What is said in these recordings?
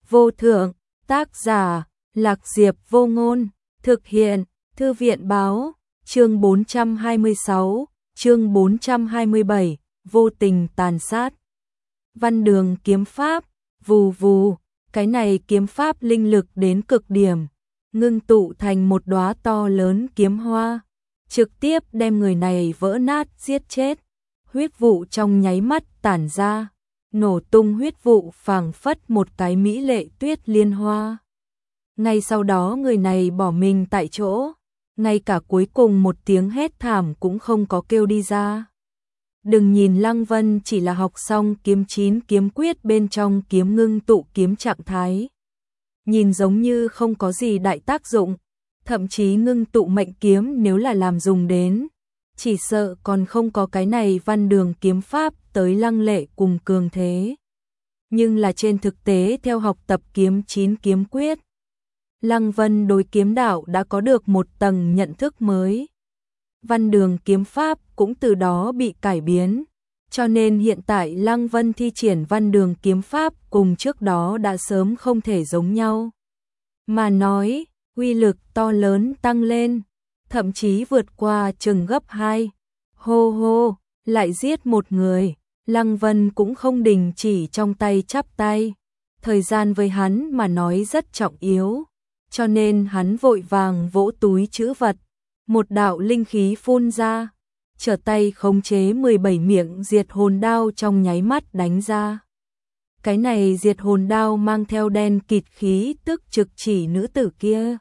vô thượng, tác giả, Lạc Diệp Vô Ngôn, thực hiện, Thư viện báo, chương 426, chương 427, vô tình tàn sát. Văn đường kiếm pháp, vù vù, cái này kiếm pháp linh lực đến cực điểm, ngưng tụ thành một đóa to lớn kiếm hoa, trực tiếp đem người này vỡ nát giết chết. Huyết vụ trong nháy mắt tản ra, nổ tung huyết vụ phảng phất một cái mỹ lệ tuyết liên hoa. Ngay sau đó người này bỏ mình tại chỗ, ngay cả cuối cùng một tiếng hét thảm cũng không có kêu đi ra. Đừng nhìn Lăng Vân chỉ là học xong kiếm 9 kiếm quyết bên trong kiếm ngưng tụ kiếm trạng thái, nhìn giống như không có gì đại tác dụng, thậm chí ngưng tụ mệnh kiếm nếu là làm dùng đến, chỉ sợ còn không có cái này văn đường kiếm pháp tới lăng lệ cùng cường thế. Nhưng là trên thực tế theo học tập kiếm 9 kiếm quyết, Lăng Vân đối kiếm đạo đã có được một tầng nhận thức mới. Văn đường kiếm pháp cũng từ đó bị cải biến, cho nên hiện tại Lăng Vân thi triển văn đường kiếm pháp cùng trước đó đã sớm không thể giống nhau. Mà nói, uy lực to lớn tăng lên, thậm chí vượt qua chừng gấp 2. Hô hô, lại giết một người, Lăng Vân cũng không đình chỉ trong tay chắp tay. Thời gian với hắn mà nói rất trọng yếu, cho nên hắn vội vàng vỗ túi trữ vật, một đạo linh khí phun ra, trở tay khống chế 17 miệng diệt hồn đao trong nháy mắt đánh ra. Cái này diệt hồn đao mang theo đen kịt khí tức trực chỉ nữ tử kia.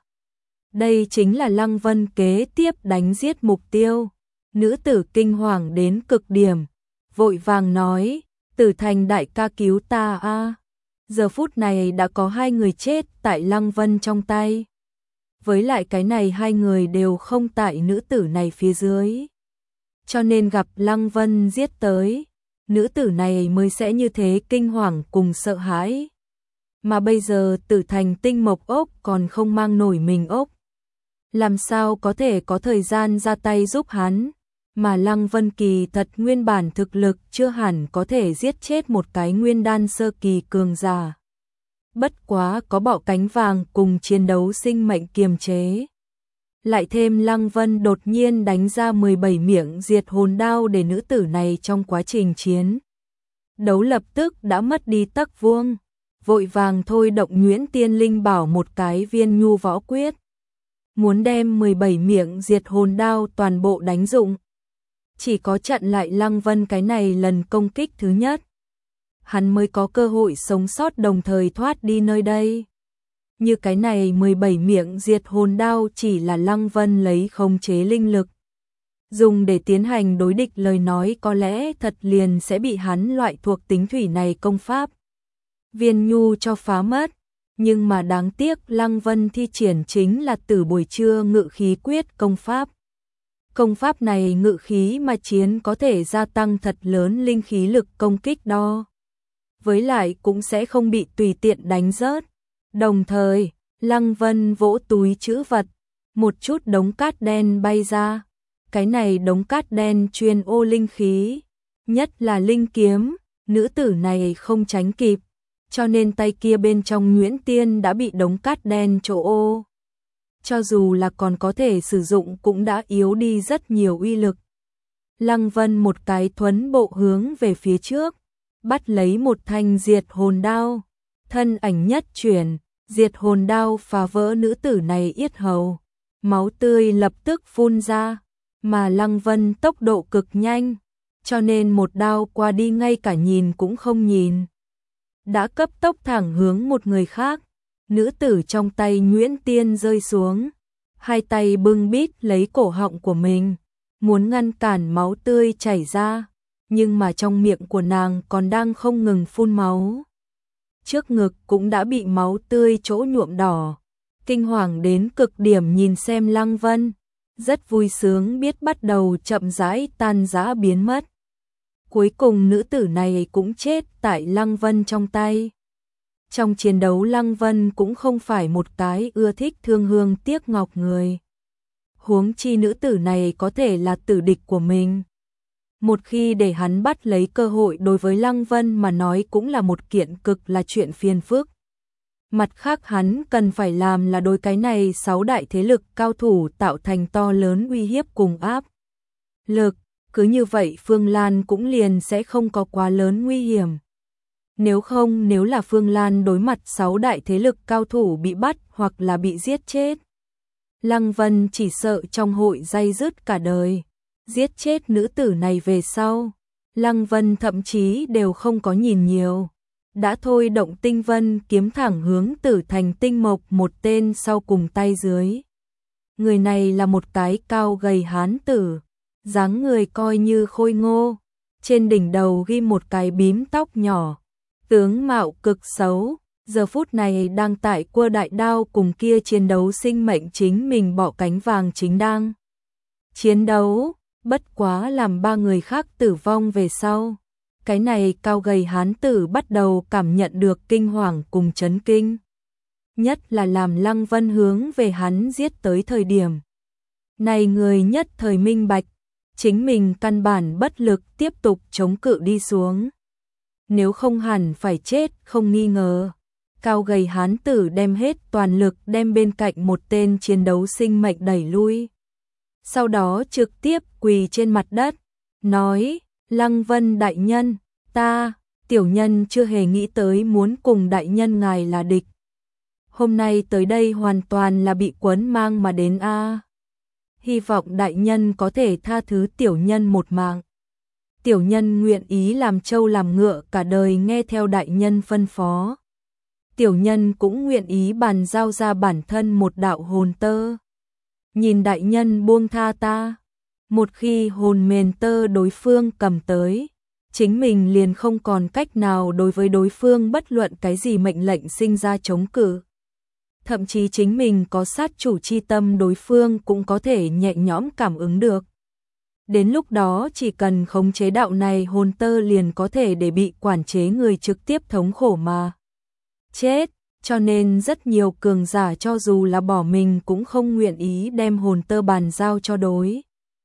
Đây chính là Lăng Vân kế tiếp đánh giết mục tiêu. Nữ tử kinh hoàng đến cực điểm, vội vàng nói, Tử Thành đại ca cứu ta a. Giờ phút này đã có 2 người chết tại Lăng Vân trong tay. Với lại cái này 2 người đều không tại nữ tử này phía dưới. Cho nên gặp Lăng Vân giết tới, nữ tử này mới sẽ như thế kinh hoàng cùng sợ hãi. Mà bây giờ Tử Thành tinh mộc ốc còn không mang nổi mình ốc, làm sao có thể có thời gian ra tay giúp hắn, mà Lăng Vân kỳ thật nguyên bản thực lực chưa hẳn có thể giết chết một cái nguyên đan sơ kỳ cường giả. Bất quá có bọ cánh vàng cùng chiến đấu sinh mệnh kiềm chế. Lại thêm Lăng Vân đột nhiên đánh ra 17 miệng diệt hồn đao để nữ tử này trong quá trình chiến đấu lập tức đã mất đi tắc vuông, vội vàng thôi động Nhuyễn Tiên Linh Bảo một cái viên nhu võ quyết, muốn đem 17 miệng diệt hồn đao toàn bộ đánh dụng. Chỉ có chặn lại Lăng Vân cái này lần công kích thứ nhất, hắn mới có cơ hội sống sót đồng thời thoát đi nơi đây. Như cái này 17 miệng diệt hồn đao chỉ là Lăng Vân lấy khống chế linh lực dùng để tiến hành đối địch lời nói có lẽ thật liền sẽ bị hắn loại thuộc tính thủy này công pháp viên nhu cho phá mất. Nhưng mà đáng tiếc Lăng Vân thi triển chính là Tử Buổi Trưa Ngự Khí Quyết công pháp. Công pháp này ngự khí mà chiến có thể gia tăng thật lớn linh khí lực công kích đo. Với lại cũng sẽ không bị tùy tiện đánh rớt. Đồng thời, Lăng Vân vỗ túi trữ vật, một chút đống cát đen bay ra. Cái này đống cát đen chuyên ô linh khí, nhất là linh kiếm, nữ tử này không tránh kịp, cho nên tay kia bên trong Nhuyễn Tiên đã bị đống cát đen chỗ ô. Cho dù là còn có thể sử dụng cũng đã yếu đi rất nhiều uy lực. Lăng Vân một cái thuấn bộ hướng về phía trước, bắt lấy một thanh diệt hồn đao, thân ảnh nhất chuyển, diệt hồn đao phá vỡ nữ tử này yết hầu, máu tươi lập tức phun ra, mà Lăng Vân tốc độ cực nhanh, cho nên một đao qua đi ngay cả nhìn cũng không nhìn, đã cấp tốc thẳng hướng một người khác. Nữ tử trong tay Nhuyễn Tiên rơi xuống, 2 tay bưng bít lấy cổ họng của mình, muốn ngăn cản máu tươi chảy ra, nhưng mà trong miệng của nàng còn đang không ngừng phun máu. Trước ngực cũng đã bị máu tươi chỗ nhuộm đỏ, kinh hoàng đến cực điểm nhìn xem Lăng Vân, rất vui sướng biết bắt đầu chậm rãi tan rã biến mất. Cuối cùng nữ tử này cũng chết tại Lăng Vân trong tay. Trong chiến đấu Lăng Vân cũng không phải một cái ưa thích thương hương tiếc ngọc người. Huống chi nữ tử này có thể là tử địch của mình. Một khi để hắn bắt lấy cơ hội đối với Lăng Vân mà nói cũng là một kiện cực là chuyện phiền phức. Mặt khác hắn cần phải làm là đối cái này 6 đại thế lực cao thủ tạo thành to lớn uy hiếp cùng áp lực, cứ như vậy Phương Lan cũng liền sẽ không có quá lớn nguy hiểm. Nếu là Phương Lan đối mặt 6 đại thế lực cao thủ bị bắt hoặc là bị giết chết, Lăng Vân chỉ sợ trong hội day dứt cả đời. Giết chết nữ tử này về sau, Lăng Vân thậm chí đều không có nhìn nhiều, đã thôi động tinh vân kiếm thẳng hướng Tử Thành Tinh Mộc một tên sau cùng tay dưới. Người này là một cái cao gầy hán tử, dáng người coi như khôi ngô, trên đỉnh đầu ghim một cái bím tóc nhỏ, tướng mạo cực xấu, giờ phút này đang tại cua đại đao cùng kia chiến đấu sinh mệnh chính mình bọ cánh vàng chính đang chiến đấu, bất quá làm 3 người khác tử vong về sau. Cái này cao gầy hán tử bắt đầu cảm nhận được kinh hoàng cùng chấn kinh. Nhất là làm Lăng Vân hướng về hắn giết tới thời điểm. Này người nhất thời minh bạch, chính mình căn bản bất lực tiếp tục chống cự đi xuống. Nếu không hẳn phải chết không nghi ngờ. Cao gầy hán tử đem hết toàn lực đem bên cạnh một tên chiến đấu sinh mệnh đẩy lui. Sau đó trực tiếp quỳ trên mặt đất, nói, Lăng Vân đại nhân, ta, tiểu nhân chưa hề nghĩ tới muốn cùng đại nhân ngài là địch. Hôm nay tới đây hoàn toàn là bị quấn mang mà đến a. Hy vọng đại nhân có thể tha thứ tiểu nhân một mạng. Tiểu nhân nguyện ý làm trâu làm ngựa cả đời nghe theo đại nhân phân phó. Tiểu nhân cũng nguyện ý bàn giao ra bản thân một đạo hồn tơ. Nhìn đại nhân buông tha ta. Một khi hồn mền tơ đối phương cầm tới, chính mình liền không còn cách nào đối với đối phương bất luận cái gì mệnh lệnh sinh ra chống cự. Thậm chí chính mình có sát chủ chi tâm đối phương cũng có thể nhẹ nhõm cảm ứng được. Đến lúc đó chỉ cần khống chế đạo này hồn tơ liền có thể để bị quản chế người trực tiếp thống khổ mà chết, cho nên rất nhiều cường giả cho dù là bỏ mình cũng không nguyện ý đem hồn tơ bàn giao cho đối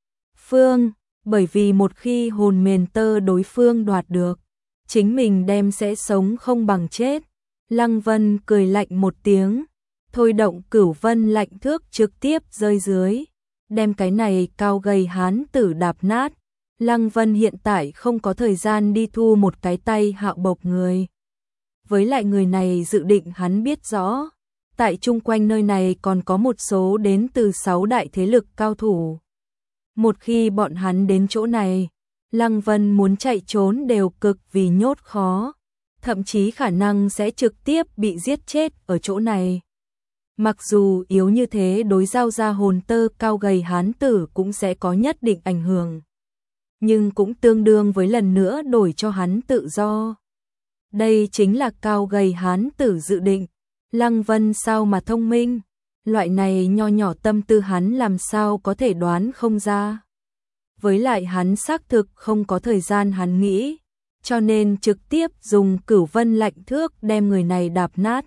phương, bởi vì một khi hồn mền tơ đối phương đoạt được, chính mình đem sẽ sống không bằng chết. Lăng Vân cười lạnh một tiếng, thôi động Cửu Vân lạnh thước trực tiếp rơi dưới, đem cái này cao gầy hán tử đạp nát. Lăng Vân hiện tại không có thời gian đi thu một cái tay Hạo Bộc người. Với lại người này dự định hắn biết rõ, tại chung quanh nơi này còn có một số đến từ 6 đại thế lực cao thủ. Một khi bọn hắn đến chỗ này, Lăng Vân muốn chạy trốn đều cực vì nhốt khó, thậm chí khả năng sẽ trực tiếp bị giết chết ở chỗ này. Mặc dù yếu như thế đối giao ra hồn tơ cao gầy hán tử cũng sẽ có nhất định ảnh hưởng, nhưng cũng tương đương với lần nữa đổi cho hắn tự do. Đây chính là cao gầy hán tử dự định. Lăng Vân sao mà thông minh, loại này nho nhỏ tâm tư hắn làm sao có thể đoán không ra. Với lại hắn xác thực không có thời gian hắn nghĩ, cho nên trực tiếp dùng Cửu Vân lạnh thước đem người này đạp nát.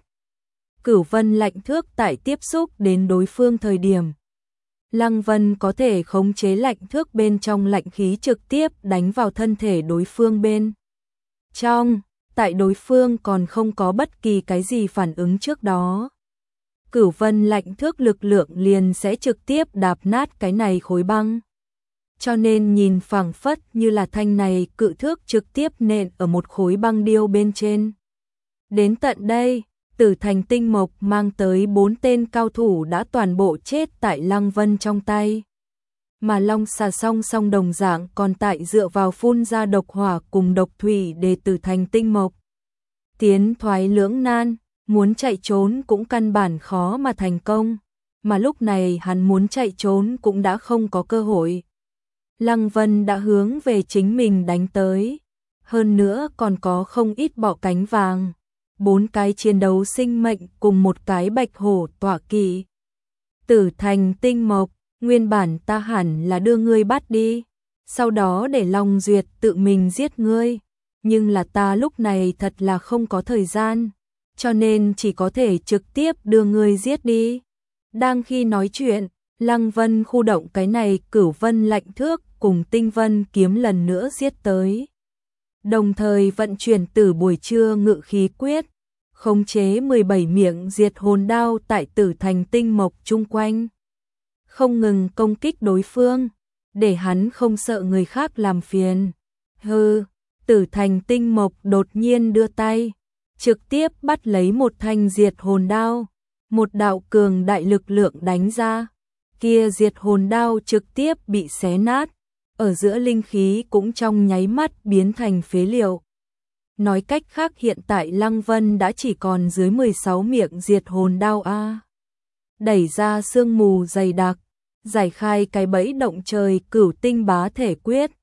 Cửu Vân lạnh thước tại tiếp xúc đến đối phương thời điểm, Lăng Vân có thể khống chế lạnh thước bên trong lạnh khí trực tiếp đánh vào thân thể đối phương bên trong, tại đối phương còn không có bất kỳ cái gì phản ứng trước đó. Cửu Vân lạnh thước lực lượng liền sẽ trực tiếp đạp nát cái này khối băng. Cho nên nhìn phảng phất như là thanh này cự thước trực tiếp nện ở một khối băng điêu bên trên. Đến tận đây, Tử Thành Tinh Mộc mang tới 4 tên cao thủ đã toàn bộ chết tại Lăng Vân trong tay. Mà Long Xà song song đồng dạng còn tại dựa vào phun ra độc hỏa cùng độc thủy để Tử Thành Tinh Mộc tiến thoái lưỡng nan, muốn chạy trốn cũng căn bản khó mà thành công, mà lúc này hắn muốn chạy trốn cũng đã không có cơ hội. Lăng Vân đã hướng về chính mình đánh tới, hơn nữa còn có không ít bọ cánh vàng, 4 cái chiến đấu sinh mệnh cùng một cái bạch hổ tọa kỵ. Tử Thành Tinh Mộc, nguyên bản ta hẳn là đưa ngươi bắt đi, sau đó để Long Duyệt tự mình giết ngươi, nhưng là ta lúc này thật là không có thời gian, cho nên chỉ có thể trực tiếp đưa ngươi giết đi. Đang khi nói chuyện, Lăng Vân khu động cái này Cửu Vân lạnh thước cùng Tinh Vân kiếm lần nữa giết tới. Đồng thời vận chuyển từ buổi trưa ngự khí quyết, khống chế 17 miệng diệt hồn đao tại Tử Thành tinh mộc chung quanh, không ngừng công kích đối phương, để hắn không sợ người khác làm phiền. Hừ, Tử Thành tinh mộc đột nhiên đưa tay, trực tiếp bắt lấy một thanh diệt hồn đao, một đạo cường đại lực lượng đánh ra, kia diệt hồn đao trực tiếp bị xé nát, ở giữa linh khí cũng trong nháy mắt biến thành phế liệu. Nói cách khác hiện tại Lăng Vân đã chỉ còn dưới 16 miệng diệt hồn đao a. Đẩy ra sương mù dày đặc, giải khai cái bẫy động trời Cửu Tinh Bá Thể Quyết,